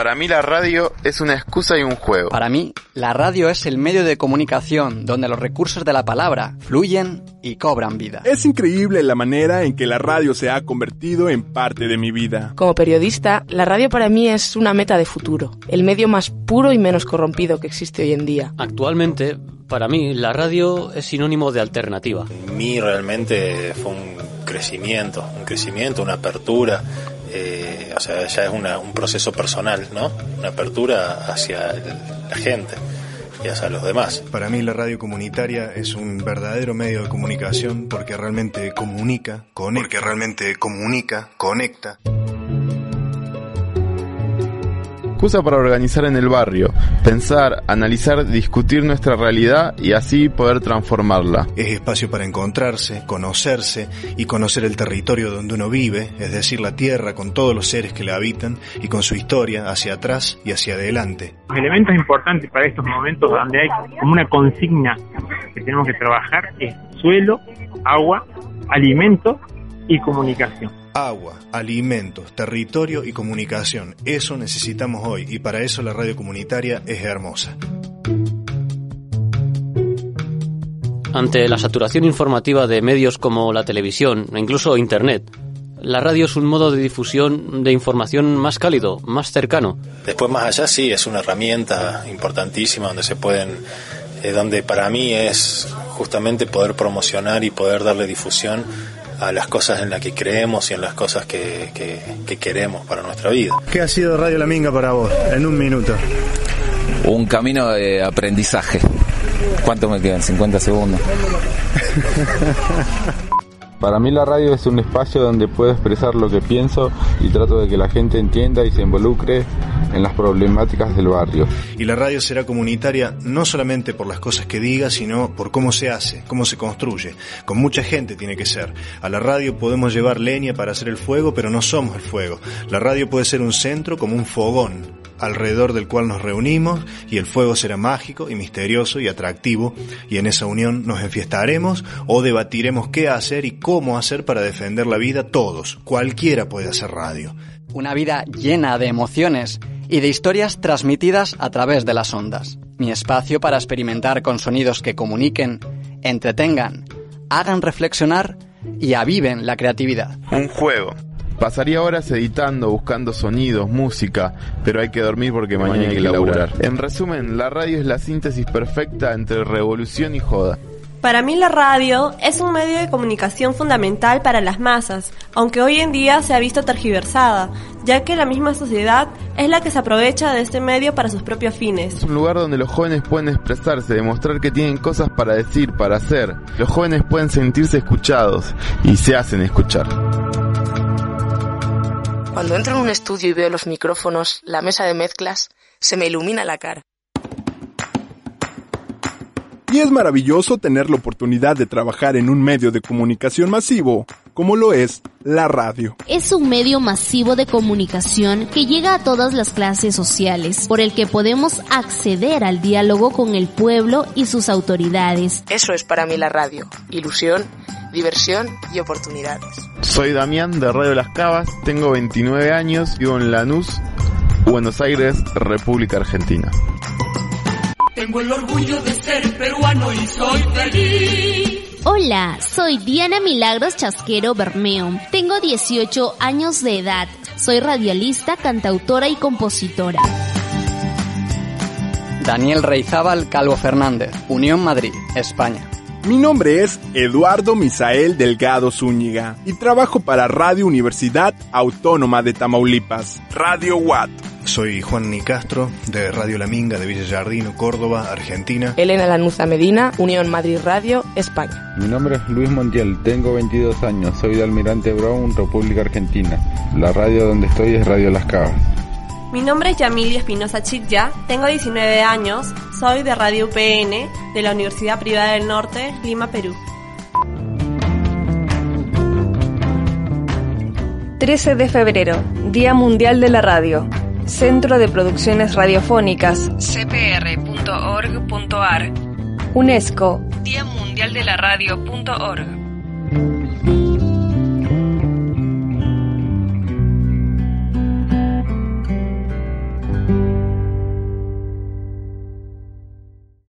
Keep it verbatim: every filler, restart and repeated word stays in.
Para mí la radio es una excusa y un juego. Para mí, la radio es el medio de comunicación donde los recursos de la palabra fluyen y cobran vida. Es increíble la manera en que la radio se ha convertido en parte de mi vida. Como periodista, la radio para mí es una meta de futuro, el medio más puro y menos corrompido que existe hoy en día. Actualmente, para mí, la radio es sinónimo de alternativa. En mí realmente fue un crecimiento, un crecimiento, una apertura. Eh, o sea, ya es una, un proceso personal, ¿no? Una apertura hacia el, la gente y hacia los demás. Para mí la radio comunitaria es un verdadero medio de comunicación porque realmente comunica, conecta. Porque realmente comunica, conecta. Excusa para organizar en el barrio, pensar, analizar, discutir nuestra realidad y así poder transformarla. Es espacio para encontrarse, conocerse y conocer el territorio donde uno vive, es decir, la tierra con todos los seres que la habitan y con su historia hacia atrás y hacia adelante. Los elementos importantes para estos momentos donde hay como una consigna que tenemos que trabajar es suelo, agua, alimento y comunicación. Agua, alimentos, territorio y comunicación. Eso necesitamos hoy y para eso la radio comunitaria es hermosa. Ante la saturación informativa de medios como la televisión e incluso Internet, la radio es un modo de difusión de información más cálido, más cercano. Después, más allá, sí, es una herramienta importantísima donde se pueden, eh, donde para mí es justamente poder promocionar y poder darle difusión a las cosas en las que creemos y en las cosas que, que, que queremos para nuestra vida. ¿Qué ha sido Radio La Minga para vos? En un minuto. Un camino de aprendizaje. ¿Cuánto me quedan? cincuenta segundos. Para mí la radio es un espacio donde puedo expresar lo que pienso y trato de que la gente entienda y se involucre en las problemáticas del barrio. Y la radio será comunitaria no solamente por las cosas que diga, sino por cómo se hace, cómo se construye. Con mucha gente tiene que ser. A la radio podemos llevar leña para hacer el fuego, pero no somos el fuego. La radio puede ser un centro como un fogón, alrededor del cual nos reunimos y el fuego será mágico y misterioso y atractivo y en esa unión nos enfiestaremos o debatiremos qué hacer y cómo hacer para defender la vida todos. Cualquiera puede hacer radio. Una vida llena de emociones y de historias transmitidas a través de las ondas. Mi espacio para experimentar con sonidos que comuniquen, entretengan, hagan reflexionar y aviven la creatividad. Un juego. Pasaría horas editando, buscando sonidos, música, pero hay que dormir porque mañana, mañana hay que laburar. En resumen, la radio es la síntesis perfecta entre revolución y joda. Para mí la radio es un medio de comunicación fundamental para las masas, aunque hoy en día se ha visto tergiversada, ya que la misma sociedad es la que se aprovecha de este medio para sus propios fines. Es un lugar donde los jóvenes pueden expresarse, demostrar que tienen cosas para decir, para hacer. Los jóvenes pueden sentirse escuchados y se hacen escuchar. Cuando entro en un estudio y veo los micrófonos, la mesa de mezclas, se me ilumina la cara. Y es maravilloso tener la oportunidad de trabajar en un medio de comunicación masivo, como lo es la radio. Es un medio masivo de comunicación que llega a todas las clases sociales, por el que podemos acceder al diálogo con el pueblo y sus autoridades. Eso es para mí la radio, ilusión, diversión y oportunidades. Soy Damián de Radio Las Cavas, tengo veintinueve años, vivo en Lanús, Buenos Aires, República Argentina. Tengo el orgullo de ser peruano y soy feliz. Hola, soy Diana Milagros Chasquero Bermeo. Tengo dieciocho años de edad. Soy radialista, cantautora y compositora. Daniel Reizábal Calvo Fernández, Unión Madrid, España. Mi nombre es Eduardo Misael Delgado Zúñiga y trabajo para Radio Universidad Autónoma de Tamaulipas, Radio Watt. Soy Juan Nicastro, de Radio La Minga, de Villa Giardino, Córdoba, Argentina. Elena Lanuza Medina, Unión Madrid Radio, España. Mi nombre es Luis Montiel, tengo veintidós años, soy de Almirante Brown, República Argentina. La radio donde estoy es Radio Las Cavas. Mi nombre es Yamilia Espinosa Chitya, tengo diecinueve años, soy de Radio U P N, de la Universidad Privada del Norte, Lima, Perú. trece de febrero, Día Mundial de la Radio. Centro de Producciones Radiofónicas, c p r punto org punto a r. UNESCO, Día Mundial de la Radio punto org. Música